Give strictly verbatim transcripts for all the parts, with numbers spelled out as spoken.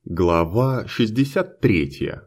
Глава шестьдесят третья.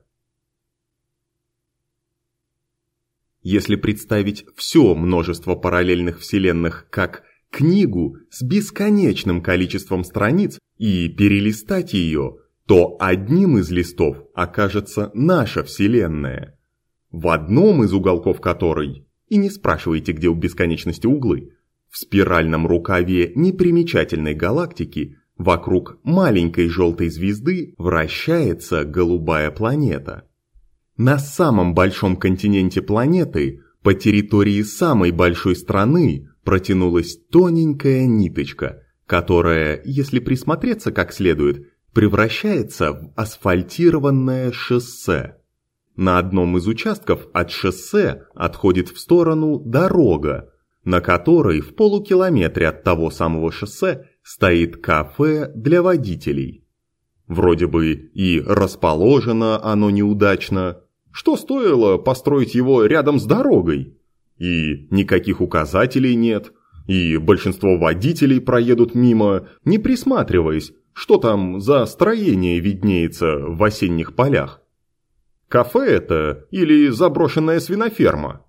Если представить все множество параллельных вселенных как книгу с бесконечным количеством страниц и перелистать ее, то одним из листов окажется наша вселенная, в одном из уголков которой, и не спрашивайте, где у бесконечности углы, в спиральном рукаве непримечательной галактики вокруг маленькой желтой звезды вращается голубая планета. На самом большом континенте планеты, по территории самой большой страны, протянулась тоненькая ниточка, которая, если присмотреться как следует, превращается в асфальтированное шоссе. На одном из участков от шоссе отходит в сторону дорога, на которой в полукилометре от того самого шоссе стоит кафе для водителей. Вроде бы и расположено оно неудачно. Что стоило построить его рядом с дорогой? И никаких указателей нет, и большинство водителей проедут мимо, не присматриваясь, что там за строение виднеется в осенних полях. Кафе это или заброшенная свиноферма?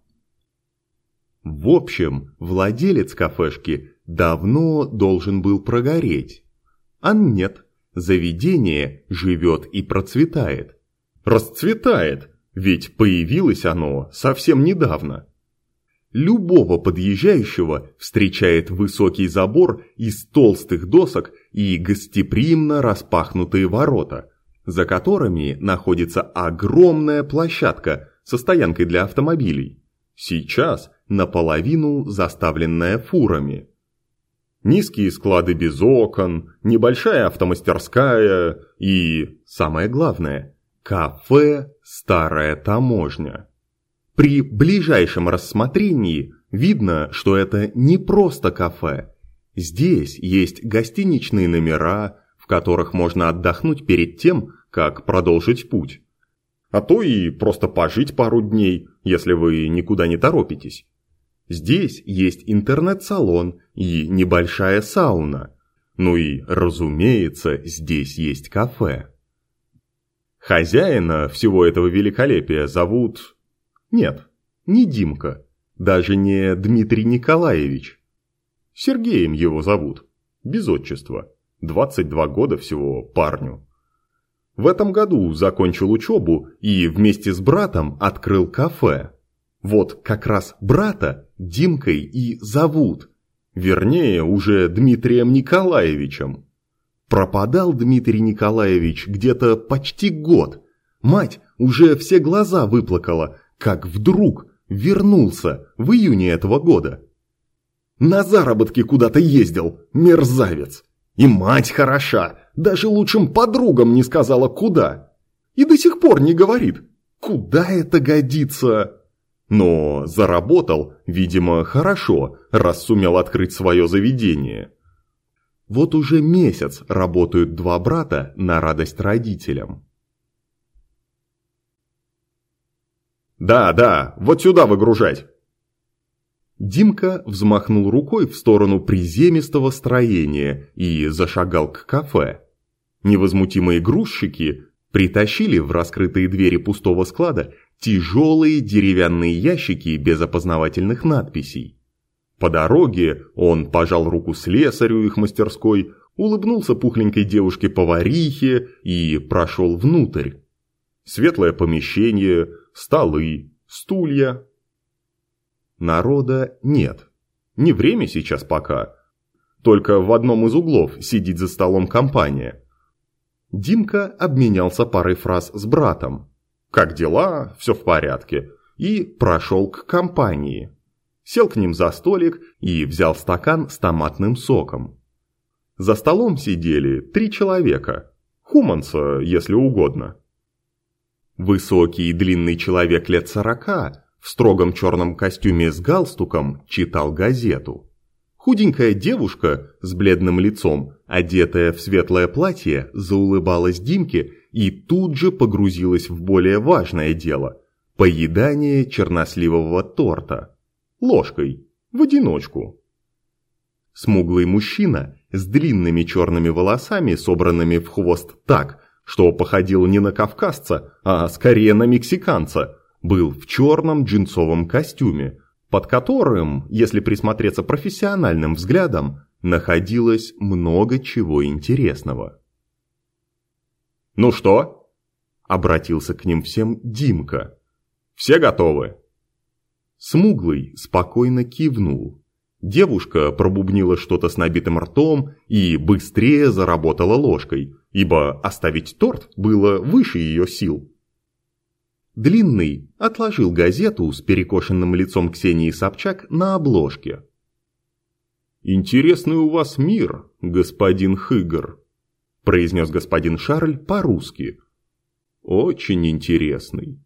В общем, владелец кафешки давно должен был прогореть. А нет, заведение живет и процветает. Расцветает, ведь появилось оно совсем недавно. Любого подъезжающего встречает высокий забор из толстых досок и гостеприимно распахнутые ворота, за которыми находится огромная площадка со стоянкой для автомобилей, сейчас наполовину заставленная фурами. Низкие склады без окон, небольшая автомастерская и, самое главное, кафе «Старая таможня». При ближайшем рассмотрении видно, что это не просто кафе. Здесь есть гостиничные номера, в которых можно отдохнуть перед тем, как продолжить путь. А то и просто пожить пару дней, если вы никуда не торопитесь. Здесь есть интернет-салон и небольшая сауна. Ну и, разумеется, здесь есть кафе. Хозяина всего этого великолепия зовут... Нет, не Димка, даже не Дмитрий Николаевич. Сергеем его зовут, без отчества, двадцать два года всего парню. В этом году закончил учебу и вместе с братом открыл кафе. Вот как раз брата Димкой и зовут, вернее уже Дмитрием Николаевичем. Пропадал Дмитрий Николаевич где-то почти год, мать уже все глаза выплакала, как вдруг вернулся в июне этого года. На заработки куда-то ездил, мерзавец. И мать хороша, даже лучшим подругам не сказала куда. И до сих пор не говорит, куда это годится. Но заработал, видимо, хорошо, раз сумел открыть свое заведение. Вот уже месяц работают два брата на радость родителям. «Да, да, вот сюда выгружать!» Димка взмахнул рукой в сторону приземистого строения и зашагал к кафе. Невозмутимые грузчики притащили в раскрытые двери пустого склада тяжелые деревянные ящики без опознавательных надписей. По дороге он пожал руку слесарю их мастерской, улыбнулся пухленькой девушке-поварихе и прошел внутрь. Светлое помещение, столы, стулья. Народа нет. Не время сейчас пока. Только в одном из углов сидит за столом компания. Димка обменялся парой фраз с братом. Как дела? Все в порядке. И прошел к компании. Сел к ним за столик и взял стакан с томатным соком. За столом сидели три человека. Хуманса, если угодно. Высокий и длинный человек лет сорока в строгом черном костюме с галстуком читал газету. Худенькая девушка с бледным лицом, одетая в светлое платье, заулыбалась Димке и тут же погрузилась в более важное дело – поедание черносливового торта. Ложкой, в одиночку. Смуглый мужчина с длинными черными волосами, собранными в хвост так, что походил не на кавказца, а скорее на мексиканца, был в черном джинсовом костюме, под которым, если присмотреться профессиональным взглядом, находилось много чего интересного. «Ну что?» – обратился к ним всем Димка. «Все готовы?» Смуглый спокойно кивнул. Девушка пробубнила что-то с набитым ртом и быстрее заработала ложкой, ибо оставить торт было выше ее сил. Длинный отложил газету с перекошенным лицом Ксении Собчак на обложке. «Интересный у вас мир, господин Хыгр», – произнес господин Шарль по-русски. «Очень интересный».